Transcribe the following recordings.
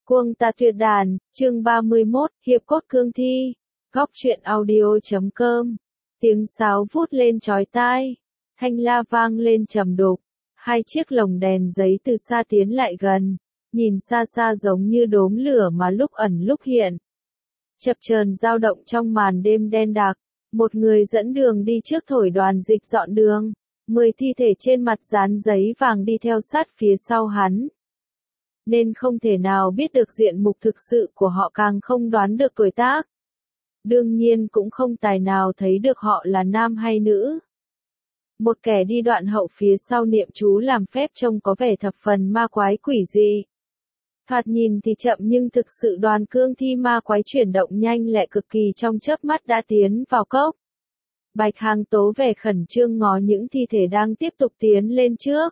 Cuồng tà tuyệt đàn, chương 31, hiệp cốt cương thi. Góc truyện audio.com. Tiếng sáo vút lên chói tai. Thanh la vang lên trầm đục. Hai chiếc lồng đèn giấy từ xa tiến lại gần. Nhìn xa xa giống như đốm lửa mà lúc ẩn lúc hiện. Chập chờn dao động trong màn đêm đen đặc. Một người dẫn đường đi trước thổi đoàn dịch dọn đường. 10 thi thể trên mặt dán giấy vàng đi theo sát phía sau hắn. Nên không thể nào biết được diện mục thực sự của họ, càng không đoán được tuổi tác. Đương nhiên cũng không tài nào thấy được họ là nam hay nữ. Một kẻ đi đoạn hậu phía sau niệm chú làm phép trông có vẻ thập phần ma quái quỷ dị. Thoạt nhìn thì chậm nhưng thực sự đoàn cương thi ma quái chuyển động nhanh lẹ cực kỳ, trong chớp mắt đã tiến vào cốc. Bạch Hàng Tố vẻ khẩn trương ngó những thi thể đang tiếp tục tiến lên trước.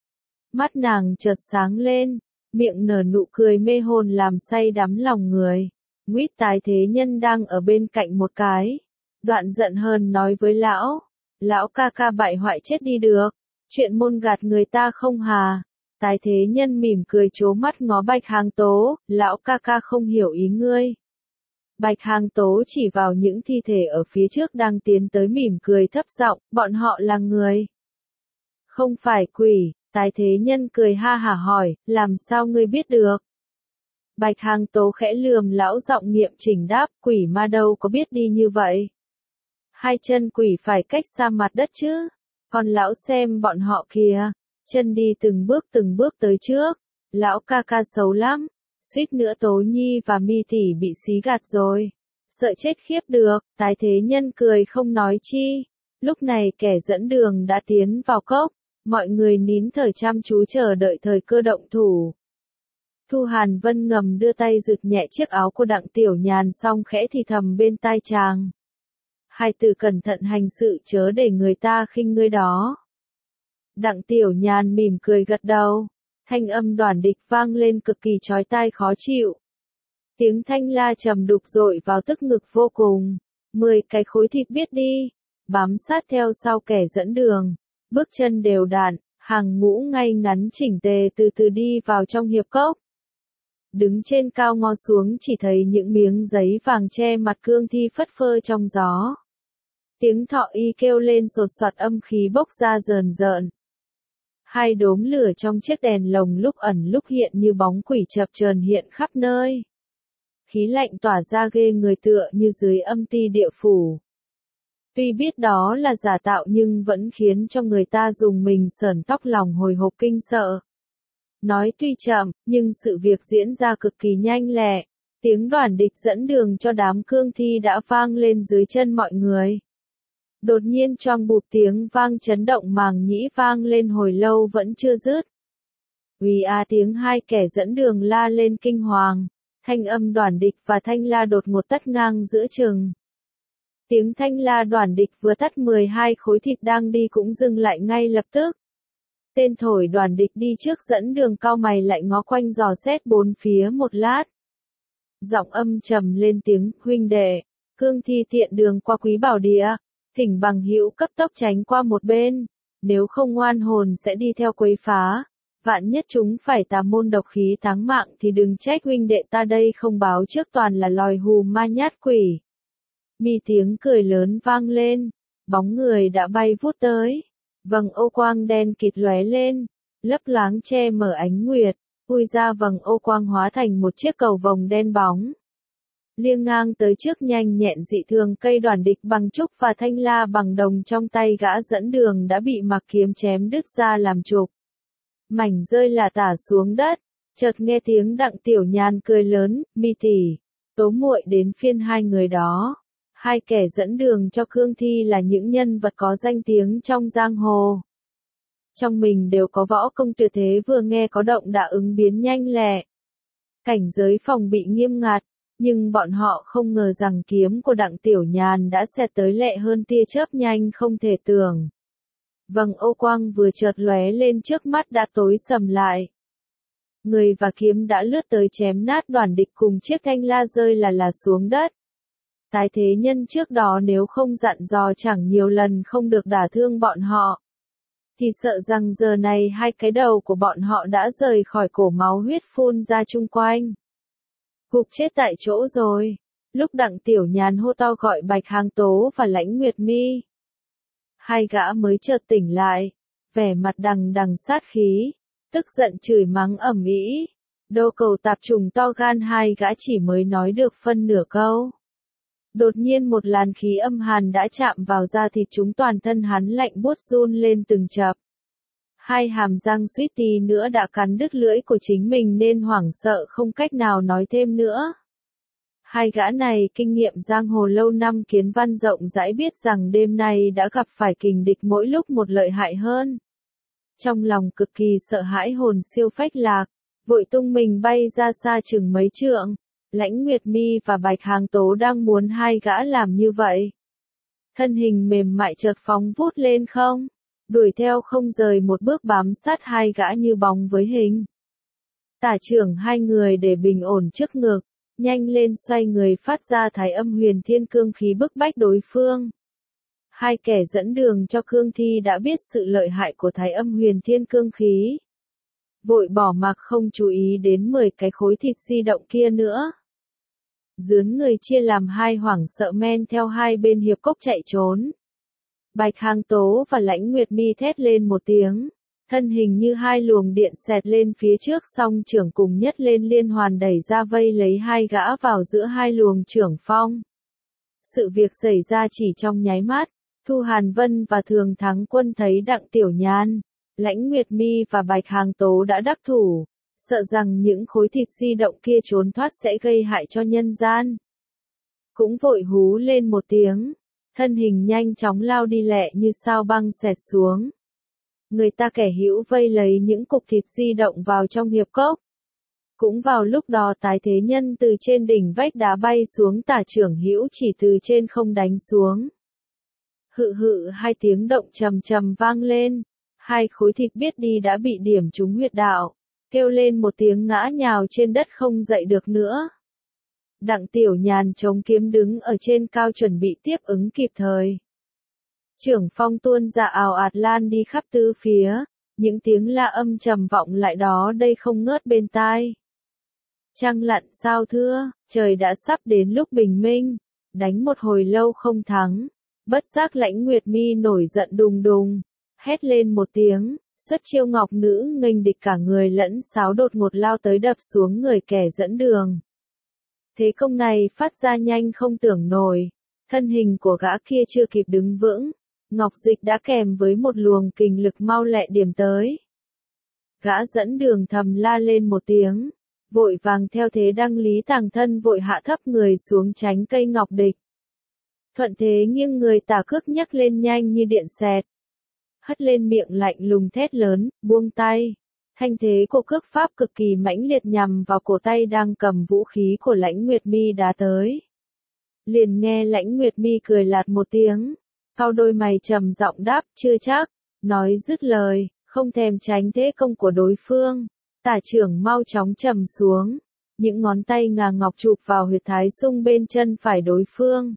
Mắt nàng chợt sáng lên. Miệng nở nụ cười mê hồn làm say đắm lòng người. Nguyết Tái Thế Nhân đang ở bên cạnh một cái. Đoạn giận hờn nói với lão. Lão ca ca bại hoại chết đi được. Chuyện môn gạt người ta không hà. Tái Thế Nhân mỉm cười trố mắt ngó Bạch Hàng Tố. Lão ca ca không hiểu ý ngươi. Bạch Hàng Tố chỉ vào những thi thể ở phía trước đang tiến tới, mỉm cười thấp giọng. Bọn họ là người. Không phải quỷ. Tái Thế Nhân cười ha hả hỏi, làm sao ngươi biết được? Bạch Hàng Tố khẽ lườm lão, giọng nghiệm chỉnh đáp, quỷ ma đâu có biết đi như vậy. Hai chân quỷ phải cách xa mặt đất chứ. Còn lão xem bọn họ kìa, chân đi từng bước tới trước. Lão ca ca xấu lắm, suýt nữa Tố Nhi và Mi tỷ bị xí gạt rồi. Sợ chết khiếp được. Tái Thế Nhân cười không nói chi. Lúc này kẻ dẫn đường đã tiến vào cốc. Mọi người nín thở chăm chú chờ đợi thời cơ động thủ. Thu Hàn Vân ngầm đưa tay giựt nhẹ chiếc áo của Đặng Tiểu Nhàn, xong khẽ thì thầm bên tai chàng. Hai từ cẩn thận hành sự, chớ để người ta khinh ngươi đó. Đặng Tiểu Nhàn mỉm cười gật đầu. Thanh âm Đoàn Địch vang lên cực kỳ chói tai khó chịu. Tiếng thanh la trầm đục dội vào tức ngực vô cùng. 10 cái khối thịt biết đi. Bám sát theo sau kẻ dẫn đường. Bước chân đều đặn, hàng ngũ ngay ngắn chỉnh tề từ từ đi vào trong hiệp cốc. Đứng trên cao ngó xuống chỉ thấy những miếng giấy vàng che mặt cương thi phất phơ trong gió. Tiếng thọ y kêu lên sột soạt, âm khí bốc ra rờn rợn. Hai đốm lửa trong chiếc đèn lồng lúc ẩn lúc hiện như bóng quỷ chập chờn hiện khắp nơi. Khí lạnh tỏa ra ghê người, tựa như dưới âm ti địa phủ. Tuy biết đó là giả tạo nhưng vẫn khiến cho người ta rùng mình sởn tóc lòng, hồi hộp kinh sợ. Nói tuy chậm, nhưng sự việc diễn ra cực kỳ nhanh lẹ. Tiếng Đoàn Địch dẫn đường cho đám cương thi đã vang lên dưới chân mọi người. Đột nhiên choang bụp, tiếng vang chấn động màng nhĩ vang lên hồi lâu vẫn chưa dứt. Uy a, tiếng hai kẻ dẫn đường la lên kinh hoàng. Thanh âm Đoàn Địch và thanh la đột ngột tắt ngang giữa chừng. Tiếng thanh la Đoàn Địch vừa tắt, 12 khối thịt đang đi cũng dừng lại ngay lập tức. Tên thổi Đoàn Địch đi trước dẫn đường cau mày lại ngó quanh dò xét bốn phía một lát. Giọng âm trầm lên tiếng, huynh đệ, cương thi tiện đường qua Quý Bảo Địa, thỉnh bằng hữu cấp tốc tránh qua một bên, nếu không oan hồn sẽ đi theo quấy phá. Vạn nhất chúng phải tà môn độc khí táng mạng thì đừng trách huynh đệ ta đây không báo trước, toàn là lòi hù ma nhát quỷ. Mi tiếng cười lớn vang lên, bóng người đã bay vút tới. Vầng ô quang đen kịt lóe lên, lấp loáng che mở ánh nguyệt, ui ra vầng ô quang hóa thành một chiếc cầu vồng đen bóng. Liêng ngang tới trước nhanh nhẹn dị thường, cây Đoàn Địch bằng trúc và thanh la bằng đồng trong tay gã dẫn đường đã bị mặc kiếm chém đứt ra làm chục. Mảnh rơi lả tả xuống đất, chợt nghe tiếng Đặng Tiểu Nhàn cười lớn, Mi tỷ, Tố muội đến phiên hai người đó. Hai kẻ dẫn đường cho cương thi là những nhân vật có danh tiếng trong giang hồ. Trong mình đều có võ công tuyệt thế, vừa nghe có động đã ứng biến nhanh lẹ. Cảnh giới phòng bị nghiêm ngặt, nhưng bọn họ không ngờ rằng kiếm của Đặng Tiểu Nhàn đã xẹt tới lẹ hơn tia chớp nhanh không thể tưởng. Vầng ô quang vừa chợt lóe lên trước mắt đã tối sầm lại. Người và kiếm đã lướt tới chém nát Đoàn Địch cùng chiếc thanh la, rơi là xuống đất. Tái Thế Nhân trước đó nếu không dặn dò chẳng nhiều lần không được đả thương bọn họ, thì sợ rằng giờ này hai cái đầu của bọn họ đã rời khỏi cổ, máu huyết phun ra chung quanh. gục chết tại chỗ rồi. Lúc Đặng Tiểu Nhàn hô to gọi Bạch Hàng Tố và Lãnh Nguyệt Mi, hai gã mới chợt tỉnh lại, vẻ mặt đằng đằng sát khí, tức giận chửi mắng ầm ĩ. Đô cầu tạp trùng to gan, hai gã chỉ mới nói được phân nửa câu. Đột nhiên một làn khí âm hàn đã chạm vào da thịt chúng, toàn thân hắn lạnh buốt run lên từng chập. Hai hàm răng suýt tí nữa đã cắn đứt lưỡi của chính mình nên hoảng sợ không cách nào nói thêm nữa. Hai gã này kinh nghiệm giang hồ lâu năm, kiến văn rộng rãi, biết rằng đêm nay đã gặp phải kình địch mỗi lúc một lợi hại hơn. Trong lòng cực kỳ sợ hãi, hồn siêu phách lạc, vội tung mình bay ra xa chừng mấy trượng. Lãnh Nguyệt Mi và Bạch Hàng Tố đang muốn hai gã làm như vậy. Thân hình mềm mại chợt phóng vút lên không, đuổi theo không rời một bước, bám sát hai gã như bóng với hình. Tả trưởng hai người để bình ổn trước ngực, nhanh lên xoay người phát ra Thái Âm Huyền Thiên cương khí bức bách đối phương. Hai kẻ dẫn đường cho cương thi đã biết sự lợi hại của Thái Âm Huyền Thiên cương khí, vội bỏ mặc không chú ý đến 10 cái khối thịt di động kia nữa. Dướn người chia làm hai, hoảng sợ men theo hai bên hiệp cốc chạy trốn. Bạch Hàng Tố và Lãnh Nguyệt Mi thét lên một tiếng, thân hình như hai luồng điện xẹt lên phía trước, song trưởng cùng nhất lên liên hoàn đẩy ra vây lấy hai gã vào giữa hai luồng trưởng phong. Sự việc xảy ra chỉ trong nháy mắt. Thu Hàn Vân và Thường Thắng Quân thấy Đặng Tiểu Nhàn, Lãnh Nguyệt Mi và Bạch Hàng Tố đã đắc thủ, sợ rằng những khối thịt di động kia trốn thoát sẽ gây hại cho nhân gian. Cũng vội hú lên một tiếng, thân hình nhanh chóng lao đi lẹ như sao băng xẹt xuống. Người ta kẻ hữu vây lấy những cục thịt di động vào trong hiệp cốc. Cũng vào lúc đó Tái Thế Nhân từ trên đỉnh vách đá bay xuống, Tả trưởng hữu chỉ từ trên không đánh xuống. Hự hự, hai tiếng động trầm trầm vang lên, hai khối thịt biết đi đã bị điểm trúng huyệt đạo, kêu lên một tiếng ngã nhào trên đất không dậy được nữa. Đặng Tiểu Nhàn chống kiếm đứng ở trên cao chuẩn bị tiếp ứng kịp thời. Trưởng phong tuôn ra ào ạt lan đi khắp tứ phía, những tiếng la âm trầm vọng lại đó đây không ngớt bên tai. Trăng lặn sao thưa, trời đã sắp đến lúc bình minh, đánh một hồi lâu không thắng. Bất giác Lãnh Nguyệt Mi nổi giận đùng đùng, hét lên một tiếng, xuất chiêu ngọc nữ nghênh địch, cả người lẫn sáo đột ngột lao tới đập xuống người kẻ dẫn đường. Thế công này phát ra nhanh không tưởng nổi, thân hình của gã kia chưa kịp đứng vững, Ngọc Dịch đã kèm với một luồng kình lực mau lẹ điểm tới. Gã dẫn đường thầm la lên một tiếng, vội vàng theo thế đăng lý tàng thân vội hạ thấp người xuống tránh cây ngọc địch. Thuận thế nghiêng người tả cước nhấc lên nhanh như điện xẹt. Hất lên miệng lạnh lùng thét lớn, buông tay. Thanh thế của cước pháp cực kỳ mãnh liệt nhằm vào cổ tay đang cầm vũ khí của Lãnh Nguyệt Mi đá tới. Liền nghe Lãnh Nguyệt Mi cười lạt một tiếng, cau đôi mày trầm giọng đáp, chưa chắc. Nói dứt lời, không thèm tránh thế công của đối phương, Tả trưởng mau chóng trầm xuống, những ngón tay ngà ngọc chụp vào huyệt thái sung bên chân phải đối phương.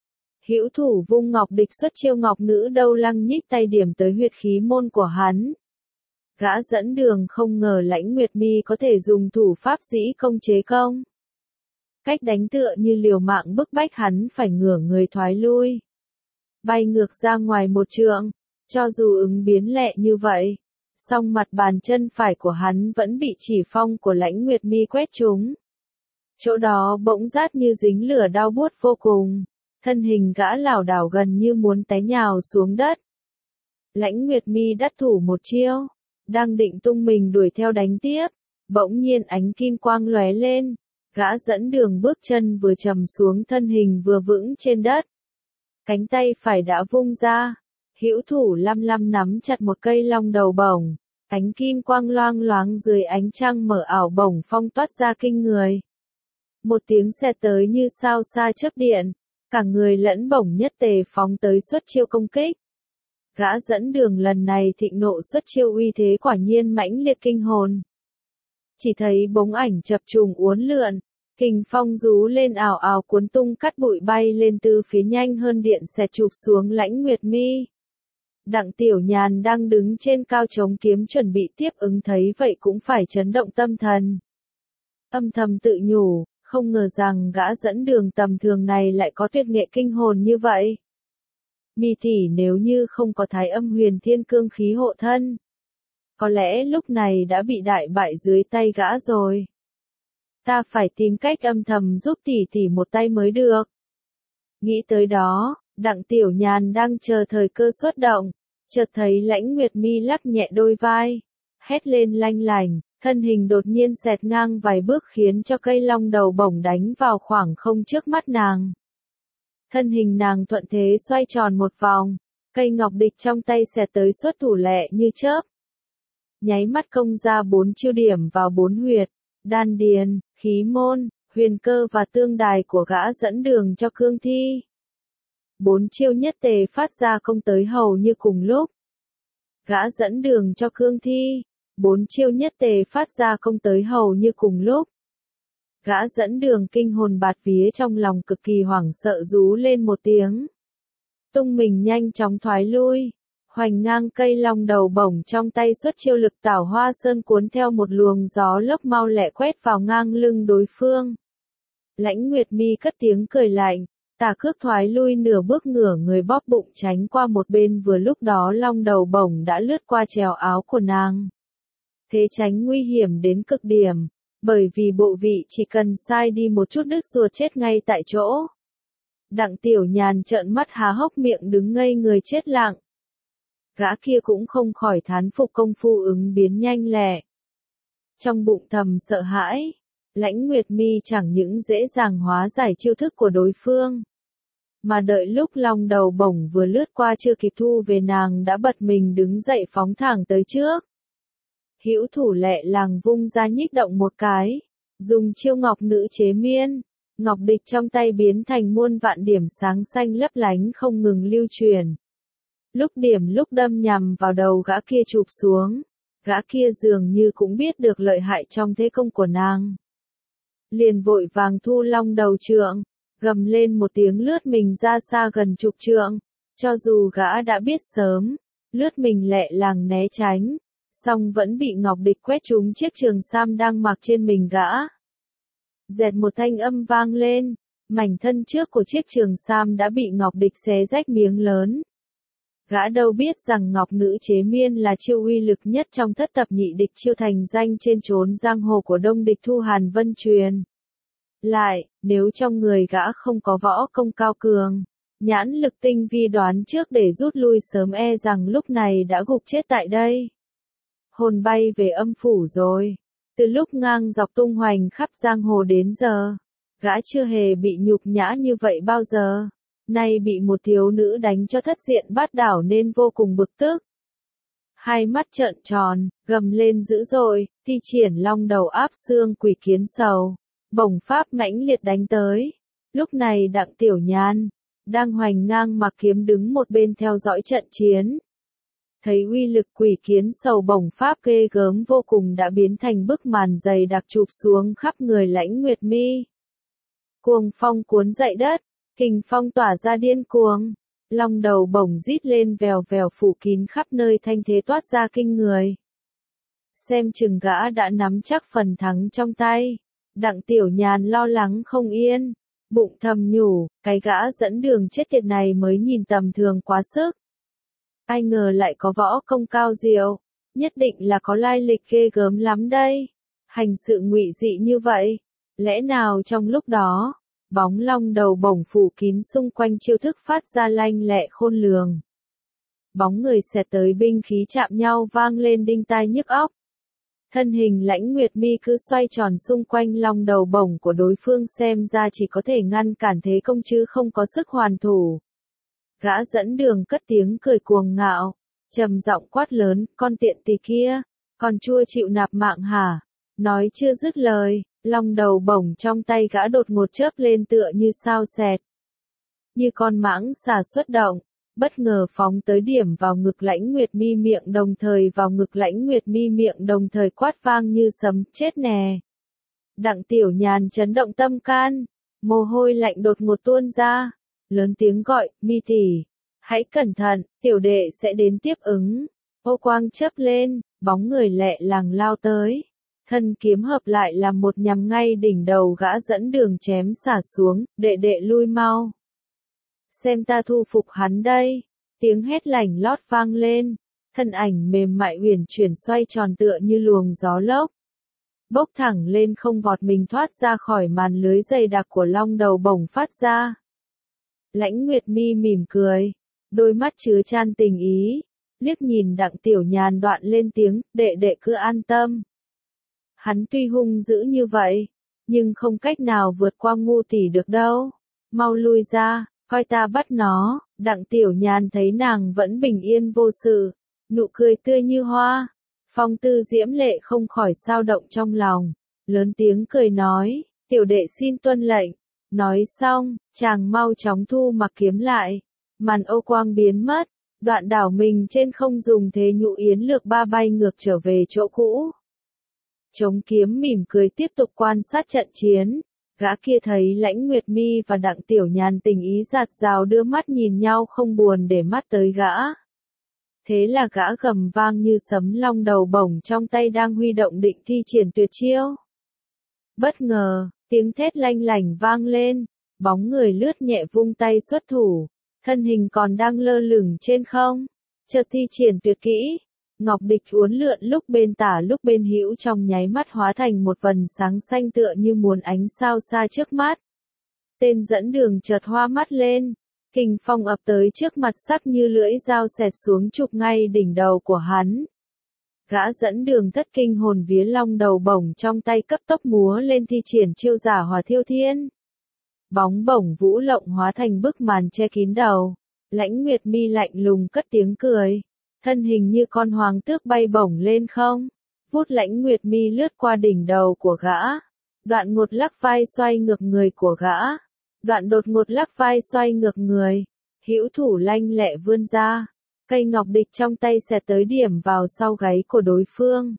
Hữu thủ vung ngọc địch xuất chiêu ngọc nữ đâu lăng nhích tay điểm tới huyệt khí môn của hắn. Gã dẫn đường không ngờ Lãnh Nguyệt Mi có thể dùng thủ pháp dĩ công chế công. Cách đánh tựa như liều mạng bức bách hắn phải ngửa người thoái lui, bay ngược ra ngoài một trượng. Cho dù ứng biến lẹ như vậy, song mặt bàn chân phải của hắn vẫn bị chỉ phong của Lãnh Nguyệt Mi quét trúng. Chỗ đó bỗng rát như dính lửa, đau buốt vô cùng. Thân hình gã lảo đảo gần như muốn té nhào xuống đất. Lãnh Nguyệt Mi đắc thủ một chiêu, đang định tung mình đuổi theo đánh tiếp, bỗng nhiên ánh kim quang lóe lên, gã dẫn đường bước chân vừa trầm xuống, thân hình vừa vững trên đất. Cánh tay phải đã vung ra, hữu thủ lăm lăm nắm chặt một cây long đầu bổng, ánh kim quang loang loáng dưới ánh trăng mở ảo, bổng phong toát ra kinh người. Một tiếng xẹt tới như sao xa chớp điện. Cả người lẫn bổng nhất tề phóng tới xuất chiêu công kích. Gã dẫn đường lần này thịnh nộ xuất chiêu, uy thế quả nhiên mãnh liệt kinh hồn. Chỉ thấy bóng ảnh chập trùng uốn lượn, kình phong rú lên ảo ảo cuốn tung cát bụi bay lên từ phía, nhanh hơn điện xẹt chụp xuống Lãnh Nguyệt Mi. Đặng Tiểu Nhàn đang đứng trên cao chống kiếm chuẩn bị tiếp ứng thấy vậy cũng phải chấn động tâm thần. Âm thầm tự nhủ, Không ngờ rằng gã dẫn đường tầm thường này lại có tuyệt nghệ kinh hồn như vậy. Mi tỷ nếu như không có Thái Âm Huyền Thiên cương khí hộ thân, có lẽ lúc này đã bị đại bại dưới tay gã rồi. Ta phải tìm cách âm thầm giúp tỷ tỷ một tay mới được. Nghĩ tới đó, Đặng Tiểu Nhàn đang chờ thời cơ xuất động, chợt thấy Lãnh Nguyệt Mi lắc nhẹ đôi vai, hét lên lanh lành, thân hình đột nhiên xẹt ngang vài bước khiến cho cây long đầu bổng đánh vào khoảng không trước mắt nàng. Thân hình nàng thuận thế xoay tròn một vòng, cây ngọc địch trong tay xẹt tới xuất thủ lẹ như chớp. Nháy mắt công ra 4 chiêu điểm vào 4 huyệt, đan điền, khí môn, huyền cơ và tương đài của gã dẫn đường cho cương thi. 4 chiêu nhất tề phát ra công tới hầu như cùng lúc. Gã dẫn đường cho cương thi. 4 chiêu nhất tề phát ra công tới hầu như cùng lúc. Gã dẫn đường kinh hồn bạt vía trong lòng cực kỳ hoảng sợ rú lên một tiếng. Tung mình nhanh chóng thoái lui. Hoành ngang cây long đầu bổng trong tay xuất chiêu lực tảo hoa sơn cuốn theo một luồng gió lốc mau lẹ quét vào ngang lưng đối phương. Lãnh Nguyệt Mi cất tiếng cười lạnh, tà cước thoái lui nửa bước ngửa người bóp bụng tránh qua một bên, vừa lúc đó long đầu bổng đã lướt qua trèo áo của nàng. Thế tránh nguy hiểm đến cực điểm, bởi vì bộ vị chỉ cần sai đi một chút đứt ruột chết ngay tại chỗ. Đặng Tiểu Nhàn trợn mắt há hốc miệng đứng ngây người chết lặng. Gã kia cũng không khỏi thán phục công phu ứng biến nhanh lẹ. Trong bụng thầm sợ hãi, Lãnh Nguyệt Mi chẳng những dễ dàng hóa giải chiêu thức của đối phương, mà đợi lúc long đầu bổng vừa lướt qua chưa kịp thu về, nàng đã bật mình đứng dậy phóng thẳng tới trước. Hữu thủ lẹ làng vung ra nhích động một cái, dùng chiêu ngọc nữ chế miên, ngọc địch trong tay biến thành muôn vạn điểm sáng xanh lấp lánh không ngừng lưu truyền. Lúc điểm lúc đâm nhằm vào đầu gã kia chụp xuống, gã kia dường như cũng biết được lợi hại trong thế công của nàng. Liền vội vàng thu long đầu trượng, gầm lên một tiếng lướt mình ra xa gần chục trượng, cho dù gã đã biết sớm, lướt mình lẹ làng né tránh, song vẫn bị ngọc địch quét trúng chiếc trường sam đang mặc trên mình gã. Dẹt một thanh âm vang lên, mảnh thân trước của chiếc trường sam đã bị ngọc địch xé rách miếng lớn. Gã đâu biết rằng ngọc nữ chế miên là chiêu uy lực nhất trong thất thập nhị địch chiêu thành danh trên chốn giang hồ của đông địch Thu Hàn Vân truyền. Lại, nếu trong người gã không có võ công cao cường, nhãn lực tinh vi đoán trước để rút lui sớm, e rằng lúc này đã gục chết tại đây. Hồn bay về âm phủ rồi. Từ lúc ngang dọc tung hoành khắp giang hồ đến giờ, gã chưa hề bị nhục nhã như vậy bao giờ. Nay bị một thiếu nữ đánh cho thất diện bát đảo nên vô cùng bực tức. Hai mắt trợn tròn, gầm lên dữ dội, thi triển long đầu áp xương quỷ kiến sầu, bổng pháp mãnh liệt đánh tới. Lúc này Đặng Tiểu Nhàn đang hoành ngang mặc kiếm đứng một bên theo dõi trận chiến. Thấy uy lực quỷ kiến sầu bổng pháp ghê gớm vô cùng đã biến thành bức màn dày đặc chụp xuống khắp người Lãnh Nguyệt Mi. Cuồng phong cuốn dậy đất, kình phong tỏa ra điên cuồng, long đầu bổng rít lên vèo vèo phủ kín khắp nơi, thanh thế toát ra kinh người. Xem chừng gã đã nắm chắc phần thắng trong tay. Đặng Tiểu Nhàn lo lắng không yên, bụng thầm nhủ, cái gã dẫn đường chết tiệt này mới nhìn tầm thường quá sức. Ai ngờ lại có võ công cao diệu, nhất định là có lai lịch ghê gớm lắm đây. Hành sự ngụy dị như vậy, lẽ nào trong lúc đó, bóng long đầu bổng phủ kín xung quanh chiêu thức phát ra lanh lẹ khôn lường. Bóng người xẹt tới, binh khí chạm nhau vang lên đinh tai nhức óc. Thân hình Lãnh Nguyệt Mi cứ xoay tròn xung quanh long đầu bổng của đối phương, xem ra chỉ có thể ngăn cản thế công chứ không có sức hoàn thủ. Gã dẫn đường cất tiếng cười cuồng ngạo, trầm giọng quát lớn, con tiện tỳ kia, còn chua chịu nạp mạng hả? Nói chưa dứt lời, long đầu bổng trong tay gã đột ngột chớp lên tựa như sao xẹt. Như con mãng xà xuất động, bất ngờ phóng tới điểm vào ngực Lãnh Nguyệt Mi, miệng đồng thời vào ngực Lãnh Nguyệt Mi, miệng đồng thời quát vang như sấm, chết nè. Đặng Tiểu Nhàn chấn động tâm can, mồ hôi lạnh đột ngột tuôn ra, lớn tiếng gọi, Mi tỷ, hãy cẩn thận, tiểu đệ sẽ đến tiếp ứng. Ô quang chớp lên, bóng người lẹ làng lao tới. Thân kiếm hợp lại là một nhằm ngay đỉnh đầu gã dẫn đường chém xả xuống, đệ đệ lui mau. Xem ta thu phục hắn đây. Tiếng hét lảnh lót vang lên, thân ảnh mềm mại uyển chuyển xoay tròn tựa như luồng gió lốc. Bốc thẳng lên không vọt mình thoát ra khỏi màn lưới dày đặc của long đầu bổng phát ra. Lãnh Nguyệt Mi mỉm cười, đôi mắt chứa chan tình ý, liếc nhìn Đặng Tiểu Nhàn đoạn lên tiếng, đệ đệ cứ an tâm. Hắn tuy hung dữ như vậy, nhưng không cách nào vượt qua Ngu tỷ được đâu. Mau lui ra, coi ta bắt nó. Đặng Tiểu Nhàn thấy nàng vẫn bình yên vô sự, nụ cười tươi như hoa. Phong Tư diễm lệ không khỏi sao động trong lòng, lớn tiếng cười nói, tiểu đệ xin tuân lệnh. Nói xong, chàng mau chóng thu mặc kiếm lại, màn ô quang biến mất, đoạn đảo mình trên không dùng thế nhũ yến lược ba bay ngược trở về chỗ cũ. Chống kiếm mỉm cười tiếp tục quan sát trận chiến, gã kia thấy Lãnh Nguyệt Mi và Đặng Tiểu Nhàn tình ý dạt dào đưa mắt nhìn nhau không buồn để mắt tới gã. Thế là gã gầm vang như sấm long đầu bổng trong tay đang huy động định thi triển tuyệt chiêu. Bất ngờ, tiếng thét lanh lảnh vang lên, bóng người lướt nhẹ vung tay xuất thủ, thân hình còn đang lơ lửng trên không, chợt thi triển tuyệt kỹ. Ngọc địch uốn lượn lúc bên tả lúc bên hữu trong nháy mắt hóa thành một vần sáng xanh tựa như muôn ánh sao xa trước mắt. Tên dẫn đường chợt hoa mắt lên, kình phong ập tới trước mặt sắc như lưỡi dao xẹt xuống chụp ngay đỉnh đầu của hắn. Gã dẫn đường thất kinh hồn vía long đầu bổng trong tay cấp tốc múa lên thi triển chiêu giả hỏa thiêu thiên. Bóng bổng vũ lộng hóa thành bức màn che kín đầu, Lãnh Nguyệt Mi lạnh lùng cất tiếng cười. Thân hình như con hoàng tước bay bổng lên không, vút Lãnh Nguyệt Mi lướt qua đỉnh đầu của gã, đoạn ngột lắc vai xoay ngược người của gã, đoạn đột ngột lắc vai xoay ngược người, hữu thủ lanh lẹ vươn ra, cây ngọc địch trong tay xẹt tới điểm vào sau gáy của đối phương.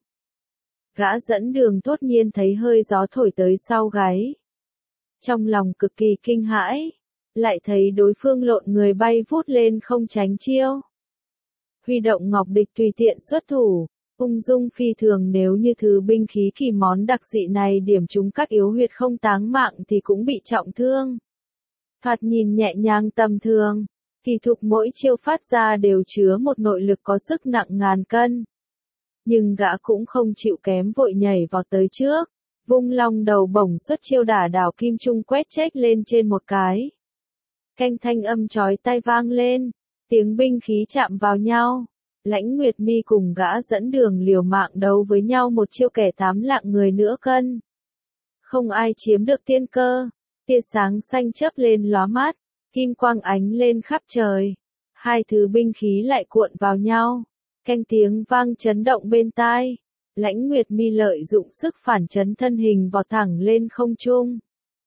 Gã dẫn đường thốt nhiên thấy hơi gió thổi tới sau gáy. Trong lòng cực kỳ kinh hãi, lại thấy đối phương lộn người bay vút lên không tránh chiêu. Huy động ngọc địch tùy tiện xuất thủ, ung dung phi thường nếu như thứ binh khí kỳ món đặc dị này điểm trúng các yếu huyệt không táng mạng thì cũng bị trọng thương. Thoạt nhìn nhẹ nhàng tầm thường, kỳ thực mỗi chiêu phát ra đều chứa một nội lực có sức nặng ngàn cân. Nhưng gã cũng không chịu kém vội nhảy vào tới trước, vung long đầu bổng xuất chiêu đả đảo kim trung quét chếch lên trên một cái. Canh thanh âm chói tai vang lên. Tiếng binh khí chạm vào nhau, Lãnh Nguyệt Mi cùng gã dẫn đường liều mạng đấu với nhau một chiêu kẻ 8 lạng người nữa cân. Không ai chiếm được tiên cơ, tia sáng xanh chớp lên lóa mắt, kim quang ánh lên khắp trời. Hai thứ binh khí lại cuộn vào nhau, canh tiếng vang chấn động bên tai. Lãnh Nguyệt Mi lợi dụng sức phản chấn thân hình vọt thẳng lên không trung.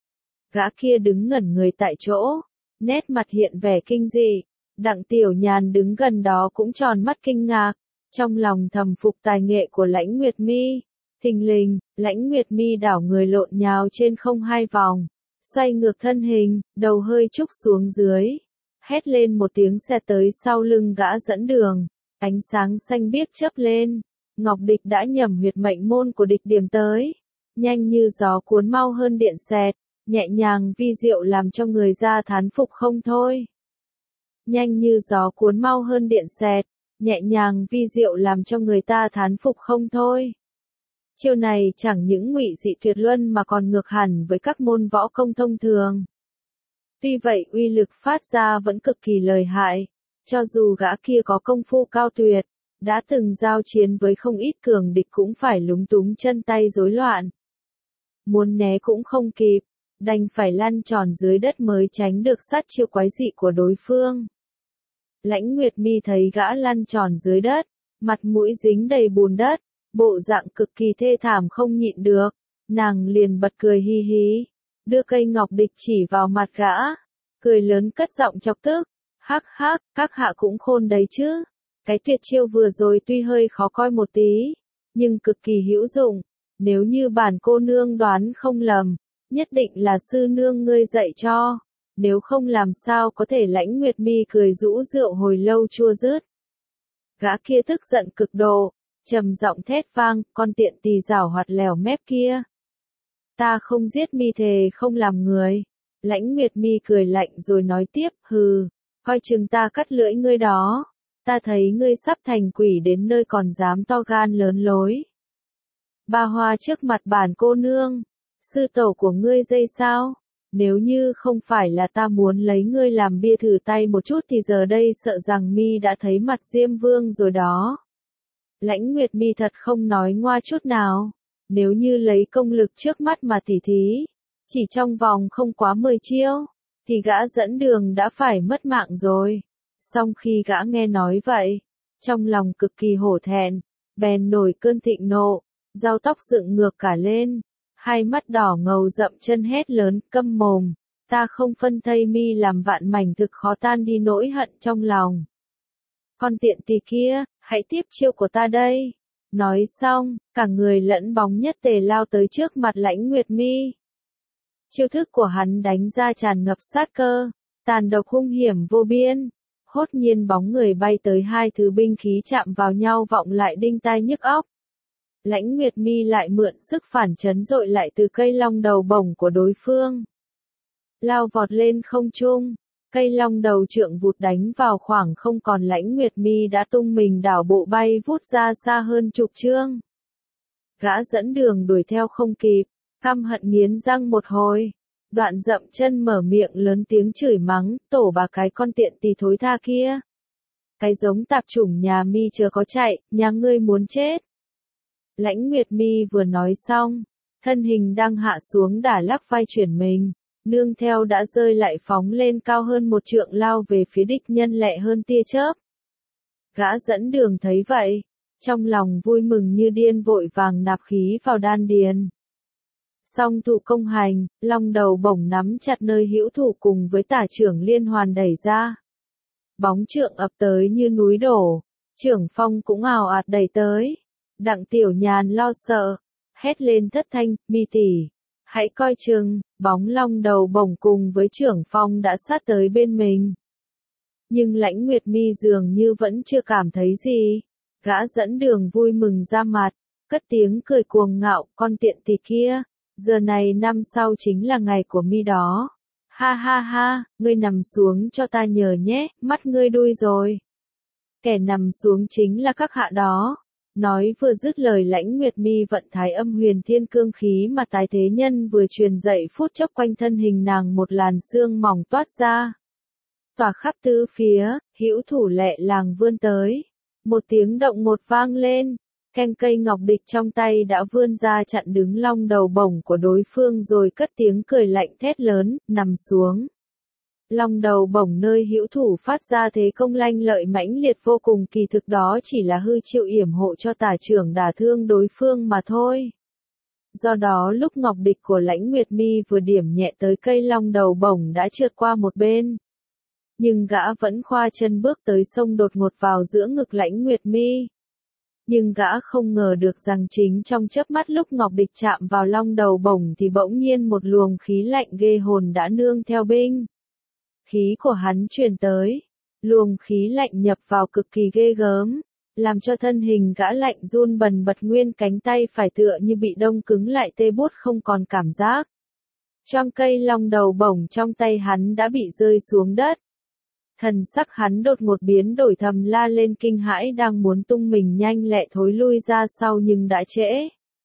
Gã kia đứng ngẩn người tại chỗ, nét mặt hiện vẻ kinh dị. Đặng Tiểu Nhàn đứng gần đó cũng tròn mắt kinh ngạc, trong lòng thầm phục tài nghệ của Lãnh Nguyệt Mi. Thình lình, Lãnh Nguyệt Mi đảo người lộn nhào trên không hai vòng, xoay ngược thân hình, đầu hơi trúc xuống dưới, hét lên một tiếng xẹt tới sau lưng gã dẫn đường, ánh sáng xanh biếc chớp lên, ngọc địch đã nhầm huyệt mệnh môn của địch điểm tới, nhanh như gió cuốn mau hơn điện xẹt, nhẹ nhàng vi diệu làm cho người ra thán phục không thôi. Nhanh như gió cuốn mau hơn điện xẹt, nhẹ nhàng vi diệu làm cho người ta thán phục không thôi. Chiêu này chẳng những ngụy dị tuyệt luân mà còn ngược hẳn với các môn võ công thông thường. Tuy vậy uy lực phát ra vẫn cực kỳ lợi hại, cho dù gã kia có công phu cao tuyệt, đã từng giao chiến với không ít cường địch cũng phải lúng túng chân tay rối loạn. Muốn né cũng không kịp, đành phải lăn tròn dưới đất mới tránh được sát chiêu quái dị của đối phương. Lãnh Nguyệt Mi thấy gã lăn tròn dưới đất, mặt mũi dính đầy bùn đất, bộ dạng cực kỳ thê thảm không nhịn được, nàng liền bật cười hi hí, đưa cây ngọc địch chỉ vào mặt gã, cười lớn cất giọng chọc tức, hắc hắc, các hạ cũng khôn đấy chứ, cái tuyệt chiêu vừa rồi tuy hơi khó coi một tí, nhưng cực kỳ hữu dụng, nếu như bản cô nương đoán không lầm, nhất định là sư nương ngươi dạy cho. Nếu không làm sao có thể Lãnh Nguyệt Mi cười rũ rượu hồi lâu chua rứt. Gã kia tức giận cực độ, trầm giọng thét vang, con tiện tỳ giảo hoạt lèo mép kia. Ta không giết mi thề không làm người. Lãnh Nguyệt Mi cười lạnh rồi nói tiếp, hừ, coi chừng ta cắt lưỡi ngươi đó. Ta thấy ngươi sắp thành quỷ đến nơi còn dám to gan lớn lối. Ba hoa trước mặt bản cô nương, sư tổ của ngươi dây sao? Nếu như không phải là ta muốn lấy ngươi làm bia thử tay một chút thì giờ đây sợ rằng mi đã thấy mặt Diêm Vương rồi đó. Lãnh Nguyệt Mi thật không nói ngoa chút nào. Nếu như lấy công lực trước mắt mà tỉ thí, chỉ trong vòng không quá 10 chiêu, thì gã dẫn đường đã phải mất mạng rồi. Song khi gã nghe nói vậy, trong lòng cực kỳ hổ thẹn, bèn nổi cơn thịnh nộ, râu tóc dựng ngược cả lên, hai mắt đỏ ngầu dậm chân hét lớn, câm mồm, ta không phân thây mi làm vạn mảnh thực khó tan đi nỗi hận trong lòng. Con tiện tỳ kia, hãy tiếp chiêu của ta đây. Nói xong, cả người lẫn bóng nhất tề lao tới trước mặt Lãnh Nguyệt Mi. Chiêu thức của hắn đánh ra tràn ngập sát cơ, tàn độc hung hiểm vô biên. Hốt nhiên bóng người bay tới hai thứ binh khí chạm vào nhau vọng lại đinh tai nhức óc. Lãnh Nguyệt Mi lại mượn sức phản chấn dội lại từ cây long đầu bổng của đối phương. Lao vọt lên không trung, cây long đầu trượng vụt đánh vào khoảng không, còn Lãnh Nguyệt Mi đã tung mình đảo bộ bay vút ra xa hơn chục trượng. Gã dẫn đường đuổi theo không kịp, căm hận nghiến răng một hồi. Đoạn dậm chân mở miệng lớn tiếng chửi mắng, tổ bà cái con tiện tỳ thối tha kia. Cái giống tạp chủng nhà mi chưa có chạy, nhà ngươi muốn chết. Lãnh Nguyệt Mi vừa nói xong, thân hình đang hạ xuống đã lắc vai chuyển mình, nương theo đã rơi lại phóng lên cao hơn một trượng lao về phía địch nhân lẹ hơn tia chớp. Gã dẫn đường thấy vậy, trong lòng vui mừng như điên vội vàng nạp khí vào đan điền. Song thủ công hành, long đầu bổng nắm chặt nơi hữu thủ cùng với tả trưởng liên hoàn đẩy ra. Bóng trượng ập tới như núi đổ, trưởng phong cũng ào ạt đẩy tới. Đặng Tiểu Nhàn lo sợ, hét lên thất thanh, Mi tỷ, hãy coi chừng, bóng long đầu bổng cùng với trưởng phong đã sát tới bên mình. Nhưng Lãnh Nguyệt Mi dường như vẫn chưa cảm thấy gì. Gã dẫn đường vui mừng ra mặt, cất tiếng cười cuồng ngạo, con tiện tỳ kia. Giờ này năm sau chính là ngày của mi đó. Ha ha ha, ngươi nằm xuống cho ta nhờ nhé, mắt ngươi đuôi rồi. Kẻ nằm xuống chính là các hạ đó. Nói vừa dứt lời Lãnh Nguyệt Mi vận thái âm huyền thiên cương khí mà tái thế nhân vừa truyền dậy phút chốc quanh thân hình nàng một làn sương mỏng toát ra. Tỏa khắp tứ phía, hữu thủ lẹ làng vươn tới. Một tiếng động một vang lên. Canh cây ngọc địch trong tay đã vươn ra chặn đứng long đầu bổng của đối phương rồi cất tiếng cười lạnh thét lớn, nằm xuống. Long đầu bổng nơi hữu thủ phát ra thế công lanh lợi mãnh liệt vô cùng, kỳ thực đó chỉ là hư chiêu yểm hộ cho tả trưởng đả thương đối phương mà thôi. Do đó lúc ngọc địch của Lãnh Nguyệt Mi vừa điểm nhẹ tới cây long đầu bổng đã trượt qua một bên. Nhưng gã vẫn khoa chân bước tới xông đột ngột vào giữa ngực Lãnh Nguyệt Mi. Nhưng gã không ngờ được rằng chính trong chớp mắt lúc ngọc địch chạm vào long đầu bổng thì bỗng nhiên một luồng khí lạnh ghê hồn đã nương theo binh khí của hắn truyền tới. Luồng khí lạnh nhập vào cực kỳ ghê gớm, làm cho thân hình gã lạnh run bần bật, nguyên cánh tay phải tựa như bị đông cứng lại tê buốt không còn cảm giác. Trong cây long đầu bổng trong tay hắn đã bị rơi xuống đất. Thần sắc hắn đột ngột biến đổi, thầm la lên kinh hãi, đang muốn tung mình nhanh lẹ thối lui ra sau nhưng đã trễ.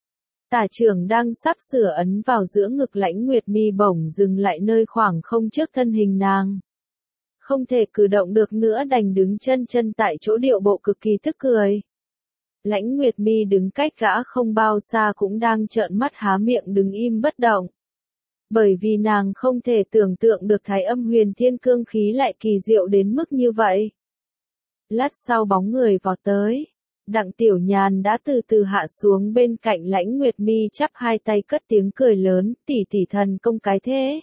Tả trưởng đang sắp sửa ấn vào giữa ngực Lãnh Nguyệt Mi bổng dừng lại nơi khoảng không trước thân hình nàng. Không thể cử động được nữa đành đứng chân tại chỗ, điệu bộ cực kỳ tức cười. Lãnh Nguyệt Mi đứng cách gã không bao xa cũng đang trợn mắt há miệng đứng im bất động. Bởi vì nàng không thể tưởng tượng được thái âm huyền thiên cương khí lại kỳ diệu đến mức như vậy. Lát sau bóng người vọt tới. Đặng Tiểu Nhàn đã từ từ hạ xuống bên cạnh Lãnh Nguyệt Mi, chắp hai tay cất tiếng cười lớn, tỷ tỷ thần công cái thế.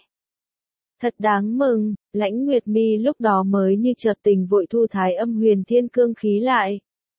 Thật đáng mừng, Lãnh Nguyệt Mi lúc đó mới như chợt tình vội thu thái âm huyền thiên cương khí lại.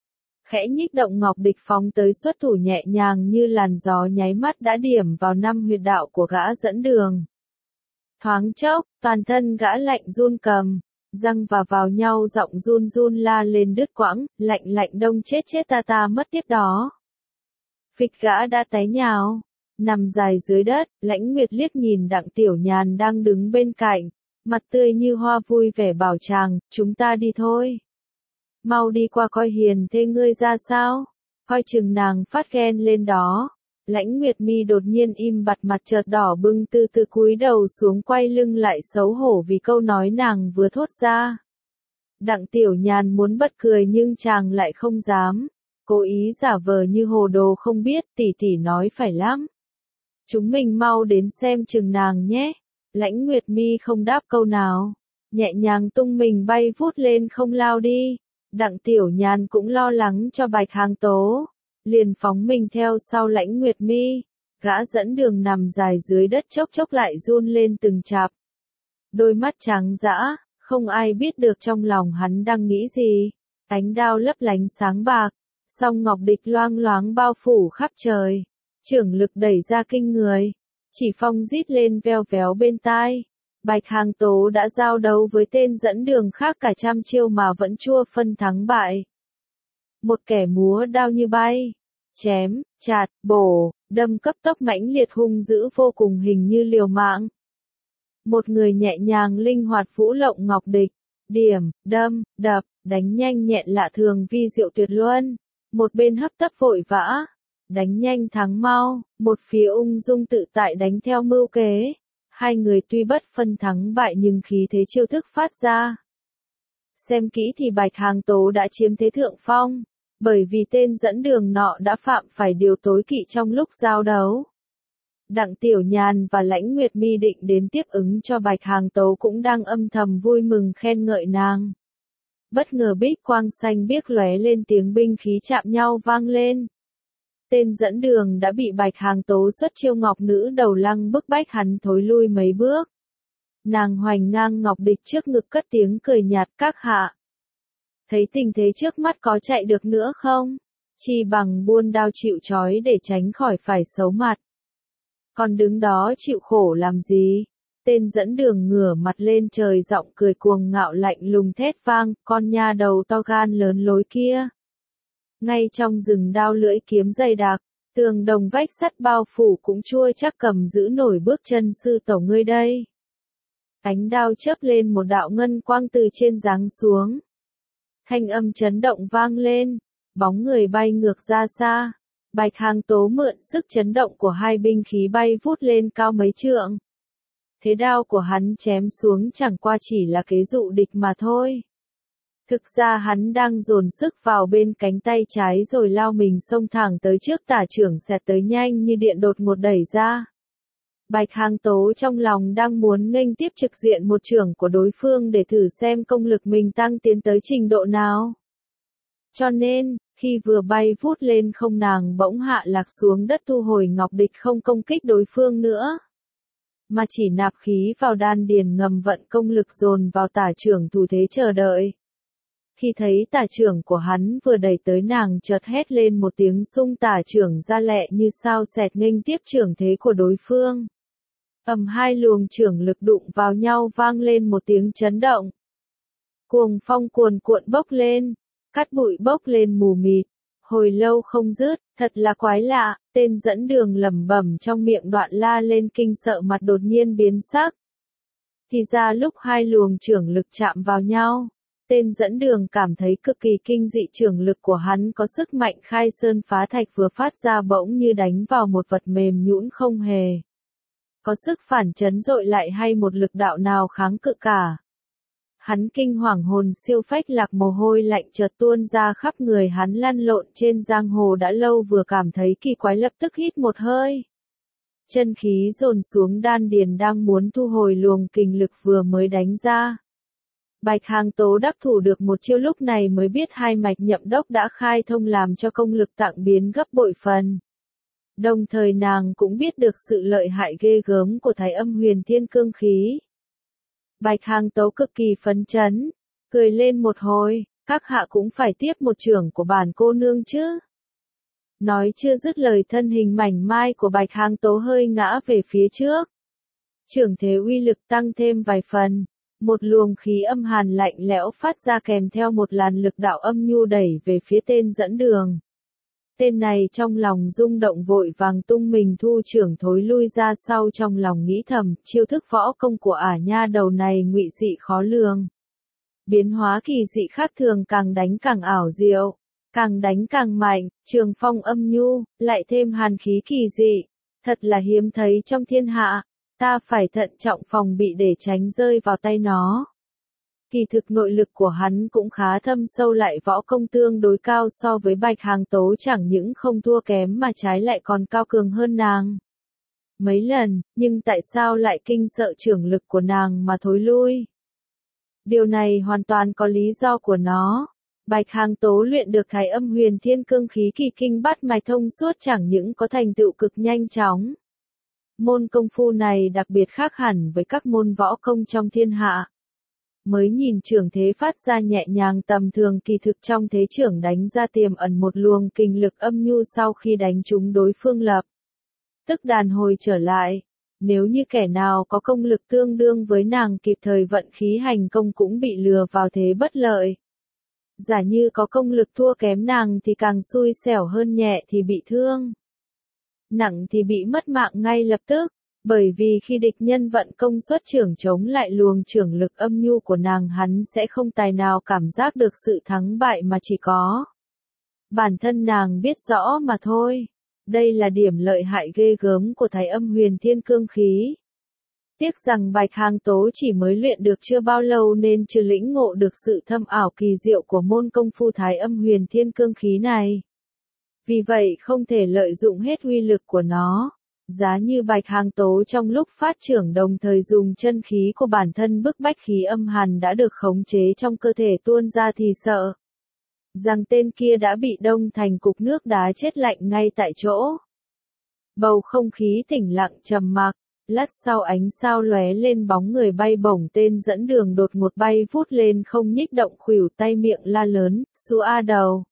Khẽ nhích động ngọc địch phóng tới, xuất thủ nhẹ nhàng như làn gió nháy mắt đã điểm vào năm huyệt đạo của gã dẫn đường. Thoáng chốc, toàn thân gã lạnh run cầm, răng và vào nhau giọng run run la lên đứt quãng, lạnh lạnh đông chết chết ta mất tiếp đó. Phịch gã đã té nhào, nằm dài dưới đất, Lãnh Nguyệt liếc nhìn Đặng Tiểu Nhàn đang đứng bên cạnh, mặt tươi như hoa vui vẻ bảo chàng, chúng ta đi thôi. Mau đi qua coi hiền thê ngươi ra sao, coi chừng nàng phát ghen lên đó. Lãnh Nguyệt Mi đột nhiên im bặt mặt chợt đỏ bừng từ từ cúi đầu xuống quay lưng lại xấu hổ vì câu nói nàng vừa thốt ra. Đặng Tiểu Nhàn muốn bật cười nhưng chàng lại không dám, cố ý giả vờ như hồ đồ không biết, tỷ tỷ nói phải lắm. Chúng mình mau đến xem chừng nàng nhé. Lãnh Nguyệt Mi không đáp câu nào, nhẹ nhàng tung mình bay vút lên không lao đi. Đặng Tiểu Nhàn cũng lo lắng cho Bạch Hằng Tố, liền phóng mình theo sau Lãnh Nguyệt Mi. Gã dẫn đường nằm dài dưới đất chốc chốc lại run lên từng chạp. Đôi mắt trắng dã, không ai biết được trong lòng hắn đang nghĩ gì. Ánh đao lấp lánh sáng bạc, song ngọc địch loang loáng bao phủ khắp trời. Trưởng lực đẩy ra kinh người, chỉ phong rít lên veo véo bên tai. Bạch Hằng Tố đã giao đấu với tên dẫn đường khác cả trăm chiêu mà vẫn chưa phân thắng bại. Một kẻ múa đao như bay, chém, chạt, bổ, đâm cấp tốc mãnh liệt hung dữ vô cùng hình như liều mạng. Một người nhẹ nhàng linh hoạt vũ lộng ngọc địch, điểm, đâm, đập, đánh nhanh nhẹn lạ thường vi diệu tuyệt luân. Một bên hấp tấp vội vã, đánh nhanh thắng mau, một phía ung dung tự tại đánh theo mưu kế. Hai người tuy bất phân thắng bại nhưng khí thế chiêu thức phát ra. Xem kỹ thì Bạch Hằng Tố đã chiếm thế thượng phong, bởi vì tên dẫn đường nọ đã phạm phải điều tối kỵ trong lúc giao đấu. Đặng Tiểu Nhàn và Lãnh Nguyệt Mi định đến tiếp ứng cho Bạch Hằng Tố cũng đang âm thầm vui mừng khen ngợi nàng. Bất ngờ bích quang xanh biếc lóe lên, tiếng binh khí chạm nhau vang lên. Tên dẫn đường đã bị Bạch Hằng Tố xuất chiêu ngọc nữ đầu lăng bức bách hắn thối lui mấy bước. Nàng hoành ngang ngọc địch trước ngực cất tiếng cười nhạt, các hạ. Thấy tình thế trước mắt có chạy được nữa không? Chỉ bằng buôn đao chịu trói để tránh khỏi phải xấu mặt. Còn đứng đó chịu khổ làm gì? Tên dẫn đường ngửa mặt lên trời giọng cười cuồng ngạo lạnh lùng thét vang, con nha đầu to gan lớn lối kia. Ngay trong rừng đao lưỡi kiếm dày đặc, tường đồng vách sắt bao phủ cũng chua chắc cầm giữ nổi bước chân sư tổ ngươi đây. Ánh đao chớp lên một đạo ngân quang từ trên giáng xuống. Thanh âm chấn động vang lên, bóng người bay ngược ra xa. Bạch Hằng Tố mượn sức chấn động của hai binh khí bay vút lên cao mấy trượng. Thế đao của hắn chém xuống chẳng qua chỉ là kế dụ địch mà thôi. Thực ra hắn đang dồn sức vào bên cánh tay trái rồi lao mình xông thẳng tới trước tả trưởng xẹt tới nhanh như điện đột ngột đẩy ra. Bạch Hằng Tố trong lòng đang muốn nghênh tiếp trực diện một trưởng của đối phương để thử xem công lực mình tăng tiến tới trình độ nào. Cho nên, khi vừa bay vút lên không nàng bỗng hạ lạc xuống đất thu hồi ngọc địch không công kích đối phương nữa. Mà chỉ nạp khí vào đan điền ngầm vận công lực dồn vào tả trưởng thủ thế chờ đợi. Khi thấy tả trưởng của hắn vừa đẩy tới nàng chợt hét lên một tiếng xung tả trưởng ra lẹ như sao xẹt nghênh tiếp trưởng thế của đối phương. Hai luồng trưởng lực đụng vào nhau vang lên một tiếng chấn động. Cuồng phong cuồn cuộn bốc lên, cát bụi bốc lên mù mịt, hồi lâu không dứt, thật là quái lạ, tên dẫn đường lẩm bẩm trong miệng đoạn la lên kinh sợ mặt đột nhiên biến sắc. Thì ra lúc hai luồng trưởng lực chạm vào nhau, tên dẫn đường cảm thấy cực kỳ kinh dị, trưởng lực của hắn có sức mạnh khai sơn phá thạch vừa phát ra bỗng như đánh vào một vật mềm nhũn không hề có sức phản chấn dội lại hay một lực đạo nào kháng cự cả. Hắn kinh hoàng hồn siêu phách lạc, mồ hôi lạnh chợt tuôn ra khắp người, hắn lăn lộn trên giang hồ đã lâu vừa cảm thấy kỳ quái lập tức hít một hơi. Chân khí dồn xuống đan điền đang muốn thu hồi luồng kình lực vừa mới đánh ra. Bạch Hằng Tố đắc thủ được một chiêu lúc này mới biết hai mạch nhậm đốc đã khai thông làm cho công lực tạng biến gấp bội phần. Đồng thời nàng cũng biết được sự lợi hại ghê gớm của Thái Âm Huyền Thiên Cương khí. Bạch Hằng Tố cực kỳ phấn chấn, cười lên một hồi, các hạ cũng phải tiếp một trưởng của bản cô nương chứ. Nói chưa dứt lời thân hình mảnh mai của Bạch Hằng Tố hơi ngã về phía trước. Trưởng thế uy lực tăng thêm vài phần, Một luồng khí âm hàn lạnh lẽo phát ra kèm theo một làn lực đạo âm nhu đẩy về phía tên dẫn đường. Tên này trong lòng rung động vội vàng tung mình thu trưởng thối lui ra sau, trong lòng nghĩ thầm, chiêu thức võ công của ả nha đầu này ngụy dị khó lường. Biến hóa kỳ dị khác thường, càng đánh càng ảo diệu, càng đánh càng mạnh, trường phong âm nhu, lại thêm hàn khí kỳ dị. Thật là hiếm thấy trong thiên hạ, ta phải thận trọng phòng bị để tránh rơi vào tay nó. Kỳ thực nội lực của hắn cũng khá thâm sâu, lại võ công tương đối cao so với Bạch Hàng Tố, chẳng những không thua kém mà trái lại còn cao cường hơn nàng mấy lần, nhưng tại sao lại kinh sợ trưởng lực của nàng mà thối lui? Điều này hoàn toàn có lý do của nó. Bạch Hàng Tố luyện được Thái Âm Huyền Thiên Cương Khí Kỳ Kinh bát mạch thông suốt, chẳng những có thành tựu cực nhanh chóng. Môn công phu này đặc biệt khác hẳn với các môn võ công trong thiên hạ. Mới nhìn trưởng thế phát ra nhẹ nhàng tầm thường, kỳ thực trong thế trưởng đánh ra tiềm ẩn một luồng kình lực âm nhu, sau khi đánh trúng đối phương lập tức đàn hồi trở lại. Nếu như kẻ nào có công lực tương đương với nàng kịp thời vận khí hành công cũng bị lừa vào thế bất lợi. Giả như có công lực thua kém nàng thì càng xui xẻo hơn, nhẹ thì bị thương, nặng thì bị mất mạng ngay lập tức. Bởi vì khi địch nhân vận công xuất trưởng chống lại luồng trưởng lực âm nhu của nàng, hắn sẽ không tài nào cảm giác được sự thắng bại, mà chỉ có bản thân nàng biết rõ mà thôi. Đây là điểm lợi hại ghê gớm của Thái Âm Huyền Thiên Cương Khí. Tiếc rằng Bạch Hàng Tố chỉ mới luyện được chưa bao lâu nên chưa lĩnh ngộ được sự thâm ảo kỳ diệu của môn công phu Thái Âm Huyền Thiên Cương Khí này. Vì vậy không thể lợi dụng hết uy lực của nó. Giá như Bạch Hàng Tố trong lúc phát trưởng đồng thời dùng chân khí của bản thân bức bách khí âm hàn đã được khống chế trong cơ thể tuôn ra, thì sợ rằng tên kia đã bị đông thành cục nước đá chết lạnh ngay tại chỗ. Bầu không khí tĩnh lặng trầm mặc, lát sau ánh sao lóe lên, bóng người bay bổng, tên dẫn đường đột ngột bay vút lên không, nhích động khuỷu tay, miệng la lớn, "Xú A Đầu,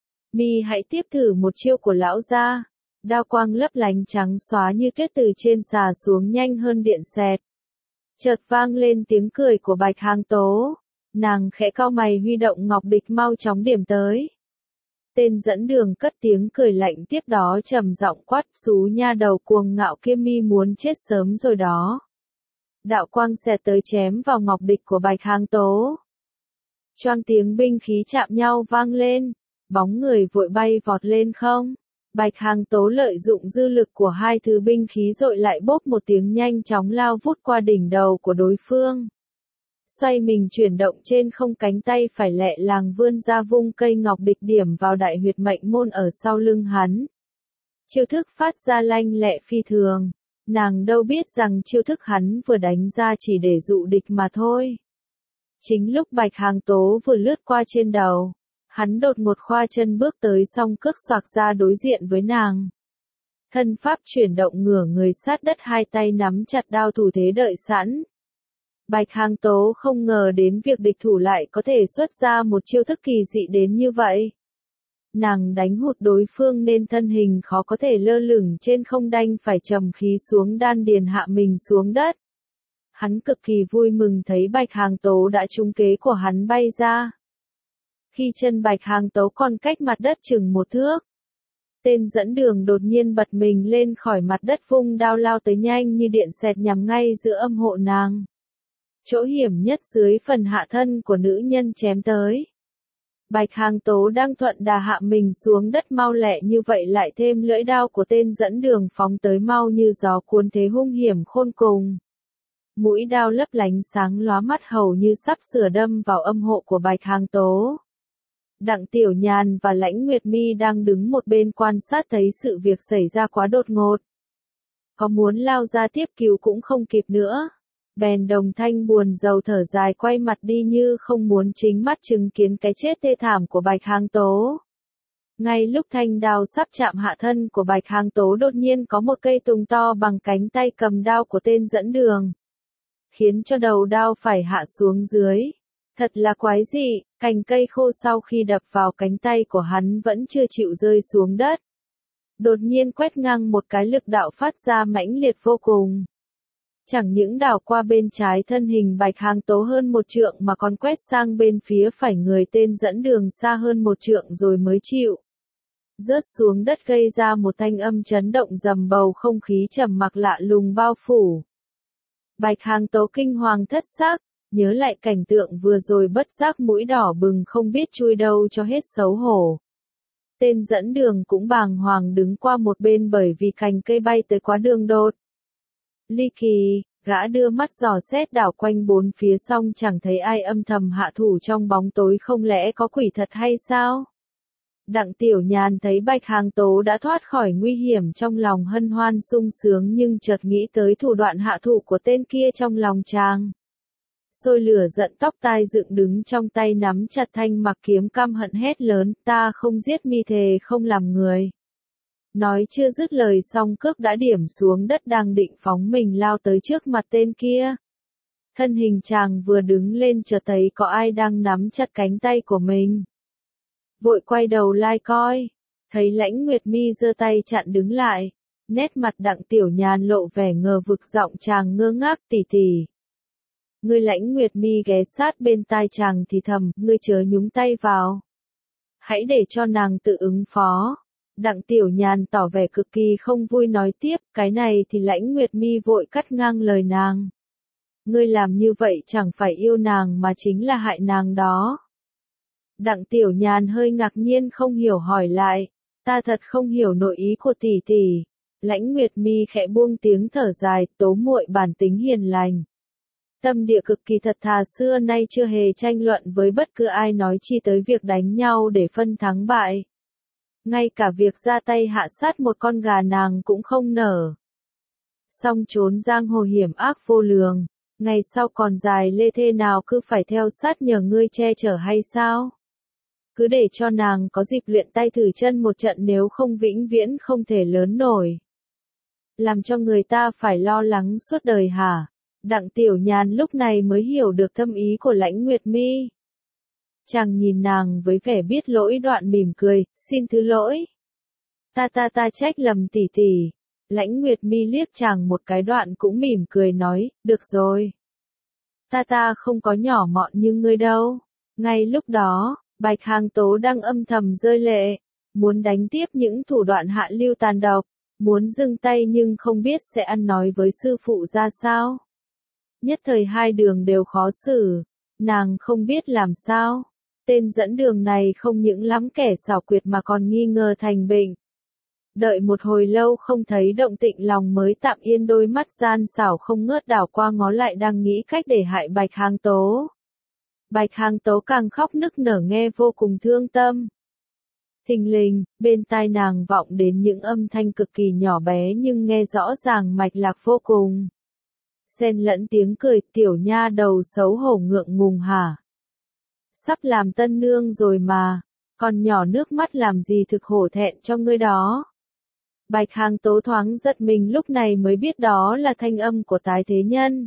mi hãy tiếp thử một chiêu của lão gia." Đao quang lấp lánh trắng xóa như tuyết từ trên xà xuống, nhanh hơn điện xẹt. Chợt vang lên tiếng cười của Bạch Hàng Tố. Nàng khẽ cau mày, huy động ngọc địch mau chóng điểm tới. Tên dẫn đường cất tiếng cười lạnh, tiếp đó trầm giọng quát, "Xú nha đầu cuồng ngạo kia, mi muốn chết sớm rồi đó." Đạo quang xẹt tới chém vào ngọc địch của Bạch Hàng Tố. Choang tiếng binh khí chạm nhau vang lên, bóng người vội bay vọt lên không. Bạch Hàng Tố lợi dụng dư lực của hai thứ binh khí rồi lại bốp một tiếng nhanh chóng lao vút qua đỉnh đầu của đối phương. Xoay mình chuyển động trên không, cánh tay phải lẹ làng vươn ra, vung cây ngọc địch điểm vào đại huyệt mệnh môn ở sau lưng hắn. Chiêu thức phát ra lanh lẹ phi thường. Nàng đâu biết rằng chiêu thức hắn vừa đánh ra chỉ để dụ địch mà thôi. Chính lúc Bạch Hàng Tố vừa lướt qua trên đầu, hắn đột ngột khoa chân bước tới, song cước xoạc ra đối diện với nàng. Thân pháp chuyển động, ngửa người sát đất, hai tay nắm chặt đao, thủ thế đợi sẵn. Bạch Hàng Tố không ngờ đến việc địch thủ lại có thể xuất ra một chiêu thức kỳ dị đến như vậy. Nàng đánh hụt đối phương nên thân hình khó có thể lơ lửng trên không, đành phải trầm khí xuống đan điền, hạ mình xuống đất. Hắn cực kỳ vui mừng thấy Bạch Hàng Tố đã trúng kế của hắn, bay ra. Khi chân Bạch Hàng Tố còn cách mặt đất chừng một thước, tên dẫn đường đột nhiên bật mình lên khỏi mặt đất, vung đao lao tới nhanh như điện xẹt, nhắm ngay giữa âm hộ nàng. Chỗ hiểm nhất dưới phần hạ thân của nữ nhân chém tới. Bạch Hàng Tố đang thuận đà hạ mình xuống đất mau lẹ như vậy, lại thêm lưỡi đao của tên dẫn đường phóng tới mau như gió cuốn, thế hung hiểm khôn cùng. Mũi đao lấp lánh sáng lóa mắt, hầu như sắp sửa đâm vào âm hộ của Bạch Hàng Tố. Đặng Tiểu Nhàn và Lãnh Nguyệt Mi đang đứng một bên quan sát thấy sự việc xảy ra quá đột ngột. Có muốn lao ra tiếp cứu cũng không kịp nữa. Bèn đồng thanh buồn rầu thở dài, quay mặt đi như không muốn chính mắt chứng kiến cái chết thê thảm của Bạch Hàng Tố. Ngay lúc thanh đao sắp chạm hạ thân của Bạch Hàng Tố, đột nhiên có một cây tùng to bằng cánh tay cầm đao của tên dẫn đường, khiến cho đầu đao phải hạ xuống dưới. Thật là quái dị, cành cây khô sau khi đập vào cánh tay của hắn vẫn chưa chịu rơi xuống đất. Đột nhiên quét ngang một cái, lực đạo phát ra mãnh liệt vô cùng. Chẳng những đảo qua bên trái thân hình Bạch Hằng Tố hơn 1 trượng mà còn quét sang bên phía phải người tên dẫn đường xa hơn 1 trượng rồi mới chịu. Rớt xuống đất gây ra một thanh âm chấn động dầm bầu không khí trầm mặc lạ lùng bao phủ. Bạch Hằng Tố kinh hoàng thất xác, nhớ lại cảnh tượng vừa rồi bất giác mũi đỏ bừng không biết chui đâu cho hết xấu hổ. Tên dẫn đường cũng bàng hoàng đứng qua một bên bởi vì cành cây bay tới quá đường đột. Ly kỳ, gã đưa mắt dò xét đảo quanh bốn phía xong chẳng thấy ai âm thầm hạ thủ trong bóng tối, không lẽ có quỷ thật hay sao? Đặng Tiểu Nhàn thấy Bạch Hằng Tố đã thoát khỏi nguy hiểm trong lòng hân hoan sung sướng nhưng chợt nghĩ tới thủ đoạn hạ thủ của tên kia trong lòng chàng. Sôi lửa giận tóc tai dựng đứng trong tay nắm chặt thanh mặc kiếm căm hận hét lớn, ta không giết mi thề không làm người. Nói chưa dứt lời xong cước đã điểm xuống đất đang định phóng mình lao tới trước mặt tên kia. Thân hình chàng vừa đứng lên chợt thấy có ai đang nắm chặt cánh tay của mình. Vội quay đầu lai coi, thấy Lãnh Nguyệt Mi giơ tay chặn đứng lại. Nét mặt Đặng Tiểu Nhàn lộ vẻ ngờ vực, giọng chàng ngơ ngác, tỷ tỷ. Ngươi Lãnh Nguyệt Mi ghé sát bên tai chàng thì thầm, ngươi chớ nhúng tay vào. Hãy để cho nàng tự ứng phó. Đặng Tiểu Nhàn tỏ vẻ cực kỳ không vui nói tiếp, cái này thì Lãnh Nguyệt Mi vội cắt ngang lời nàng. Ngươi làm như vậy chẳng phải yêu nàng mà chính là hại nàng đó. Đặng Tiểu Nhàn hơi ngạc nhiên không hiểu hỏi lại, ta thật không hiểu nội ý của tỷ tỷ. Lãnh Nguyệt Mi khẽ buông tiếng thở dài, Tố muội bản tính hiền lành. Tâm địa cực kỳ thật thà, xưa nay chưa hề tranh luận với bất cứ ai, nói chi tới việc đánh nhau để phân thắng bại. Ngay cả việc ra tay hạ sát một con gà nàng cũng không nở. Song trốn giang hồ hiểm ác vô lường, ngày sau còn dài lê thê nào cứ phải theo sát nhờ ngươi che chở hay sao? Cứ để cho nàng có dịp luyện tay thử chân một trận, nếu không vĩnh viễn không thể lớn nổi. Làm cho người ta phải lo lắng suốt đời hả? Đặng Tiểu Nhàn lúc này mới hiểu được thâm ý của Lãnh Nguyệt Mi. Chàng nhìn nàng với vẻ biết lỗi, đoạn mỉm cười, xin thứ lỗi. Ta trách lầm tỷ tỷ. Lãnh Nguyệt Mi liếc chàng một cái, đoạn cũng mỉm cười nói, được rồi. Ta không có nhỏ mọn như ngươi đâu. Ngay lúc đó, Bạch Hằng Tố đang âm thầm rơi lệ, muốn đánh tiếp những thủ đoạn hạ lưu tàn độc, muốn dừng tay nhưng không biết sẽ ăn nói với sư phụ ra sao. Nhất thời hai đường đều khó xử, nàng không biết làm sao. Tên dẫn đường này không những lắm kẻ xảo quyệt mà còn nghi ngờ thành bệnh. Đợi một hồi lâu không thấy động tĩnh, lòng mới tạm yên, đôi mắt gian xảo không ngớt đảo qua ngó lại đang nghĩ cách để hại Bạch Hằng Tố. Bạch Hằng Tố càng khóc nức nở nghe vô cùng thương tâm. Thình lình, bên tai nàng vọng đến những âm thanh cực kỳ nhỏ bé nhưng nghe rõ ràng mạch lạc vô cùng. Xen lẫn tiếng cười, tiểu nha đầu xấu hổ ngượng ngùng hả? Sắp làm tân nương rồi mà, còn nhỏ nước mắt làm gì, thực hổ thẹn cho ngươi đó. Bạch Hằng Tố thoáng giật mình, lúc này mới biết đó là thanh âm của Tái Thế Nhân.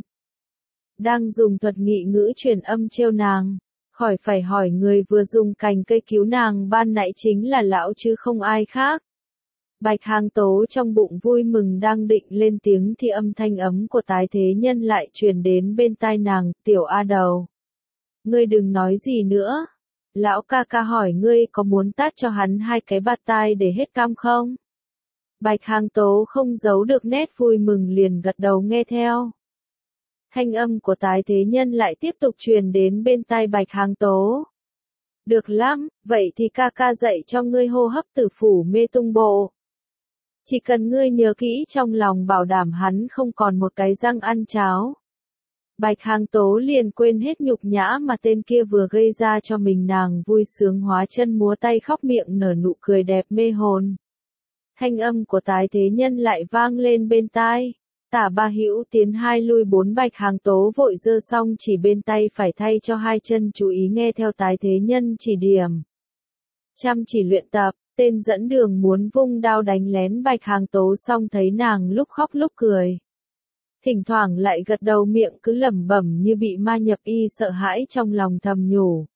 Đang dùng thuật nghị ngữ truyền âm trêu nàng, khỏi phải hỏi, người vừa dùng cành cây cứu nàng ban nãy chính là lão chứ không ai khác. Bạch Hằng Tố trong bụng vui mừng đang định lên tiếng thì âm thanh ấm của Tái Thế Nhân lại truyền đến bên tai nàng, tiểu a đầu. Ngươi đừng nói gì nữa. Lão ca ca hỏi ngươi có muốn tát cho hắn 2 cái bạt tai để hết cam không? Bạch Hằng Tố không giấu được nét vui mừng liền gật đầu nghe theo. Thanh âm của Tái Thế Nhân lại tiếp tục truyền đến bên tai Bạch Hằng Tố. Được lắm, vậy thì ca ca dạy cho ngươi hô hấp tử phủ mê tung bộ. Chỉ cần ngươi nhớ kỹ trong lòng, bảo đảm hắn không còn một cái răng ăn cháo. Bạch Hằng Tố liền quên hết nhục nhã mà tên kia vừa gây ra cho mình, nàng vui sướng hóa chân múa tay, khóc miệng nở nụ cười đẹp mê hồn. Thanh âm của Tái Thế Nhân lại vang lên bên tai. Tả ba hữu tiến 2 lui 4, Bạch Hằng Tố vội giơ xong chỉ bên tay phải thay cho 2 chân, chú ý nghe theo Tái Thế Nhân chỉ điểm. Chăm chỉ luyện tập, tên dẫn đường muốn vung đao đánh lén Bạch Hằng Tố, xong thấy nàng lúc khóc lúc cười. Thỉnh thoảng lại gật đầu, miệng cứ lẩm bẩm như bị ma nhập, y sợ hãi trong lòng thầm nhủ.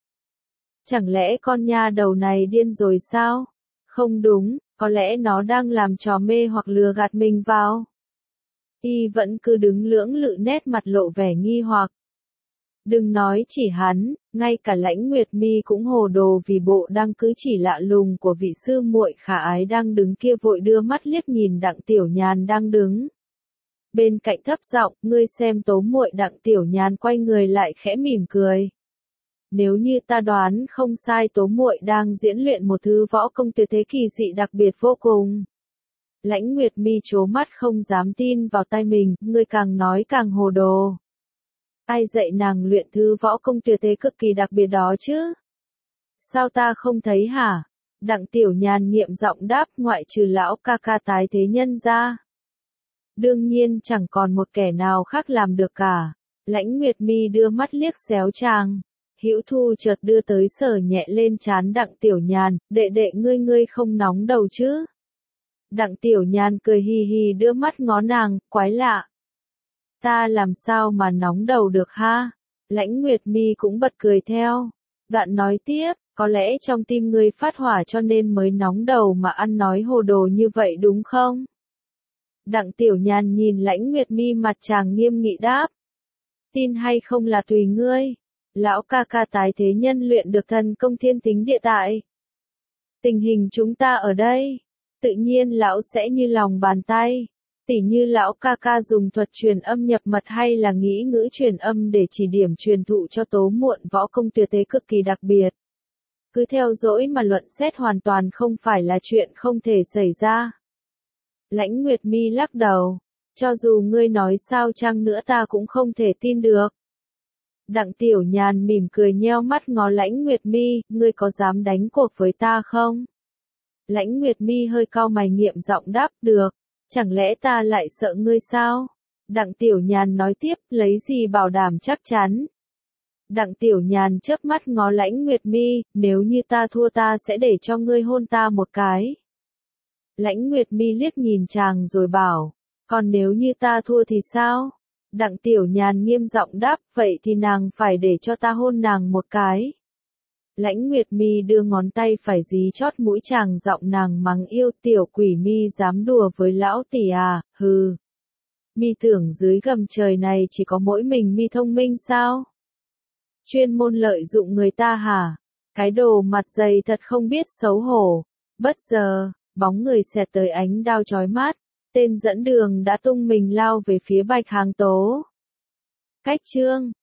Chẳng lẽ con nha đầu này điên rồi sao? Không đúng, có lẽ nó đang làm trò mê hoặc lừa gạt mình vào. Y vẫn cứ đứng lưỡng lự nét mặt lộ vẻ nghi hoặc. Đừng nói chỉ hắn, ngay cả Lãnh Nguyệt Mi cũng hồ đồ vì bộ đang cứ chỉ lạ lùng của vị sư muội khả ái đang đứng kia, vội đưa mắt liếc nhìn Đặng Tiểu Nhàn đang đứng bên cạnh, thấp giọng, ngươi xem Tố muội. Đặng Tiểu Nhàn quay người lại khẽ mỉm cười. Nếu như ta đoán không sai, Tố muội đang diễn luyện một thứ võ công tuyệt thế kỳ dị đặc biệt vô cùng. Lãnh Nguyệt Mi trố mắt không dám tin vào tai mình, ngươi càng nói càng hồ đồ. Ai dạy nàng luyện thứ võ công tuyệt thế cực kỳ đặc biệt đó chứ? Sao ta không thấy hả? Đặng Tiểu Nhàn nghiệm giọng đáp, ngoại trừ lão ca ca Tái Thế Nhân ra. Đương nhiên chẳng còn một kẻ nào khác làm được cả. Lãnh Nguyệt Mi đưa mắt liếc xéo chàng. Hữu Thu chợt đưa tới sờ nhẹ lên trán Đặng Tiểu Nhàn, đệ đệ ngươi không nóng đầu chứ? Đặng Tiểu Nhàn cười hì hì đưa mắt ngó nàng, quái lạ. Ta làm sao mà nóng đầu được ha? Lãnh Nguyệt Mi cũng bật cười theo. Đoạn nói tiếp, có lẽ trong tim ngươi phát hỏa cho nên mới nóng đầu mà ăn nói hồ đồ như vậy đúng không? Đặng Tiểu Nhàn nhìn Lãnh Nguyệt Mi, mặt chàng nghiêm nghị đáp. Tin hay không là tùy ngươi. Lão ca ca Tái Thế Nhân luyện được thần công thiên tính địa tại. Tình hình chúng ta ở đây, tự nhiên lão sẽ như lòng bàn tay. Tỉ như lão ca ca dùng thuật truyền âm nhập mật hay là nghĩ ngữ truyền âm để chỉ điểm truyền thụ cho Tố muội võ công tuyệt thế cực kỳ đặc biệt. Cứ theo dõi mà luận xét hoàn toàn không phải là chuyện không thể xảy ra. Lãnh Nguyệt Mi lắc đầu. Cho dù ngươi nói sao chăng nữa ta cũng không thể tin được. Đặng Tiểu Nhàn mỉm cười nheo mắt ngó Lãnh Nguyệt Mi, ngươi có dám đánh cuộc với ta không? Lãnh Nguyệt Mi hơi cau mày nghiệm giọng đáp, được. Chẳng lẽ ta lại sợ ngươi sao? Đặng Tiểu Nhàn nói tiếp, lấy gì bảo đảm chắc chắn? Đặng Tiểu Nhàn chớp mắt ngó Lãnh Nguyệt Mi, nếu như ta thua ta sẽ để cho ngươi hôn ta một cái. Lãnh Nguyệt Mi liếc nhìn chàng rồi bảo, còn nếu như ta thua thì sao? Đặng Tiểu Nhàn nghiêm giọng đáp, vậy thì nàng phải để cho ta hôn nàng một cái. Lãnh Nguyệt Mi đưa ngón tay phải dí chót mũi chàng, giọng nàng mắng yêu, tiểu quỷ Mi dám đùa với lão tỷ à, hừ. Mi tưởng dưới gầm trời này chỉ có mỗi mình Mi thông minh sao? Chuyên môn lợi dụng người ta hả? Cái đồ mặt dày thật không biết xấu hổ. Bất giờ, bóng người xẹt tới ánh đao chói mắt. Tên dẫn đường đã tung mình lao về phía Bạch Hằng Tố. Cách chương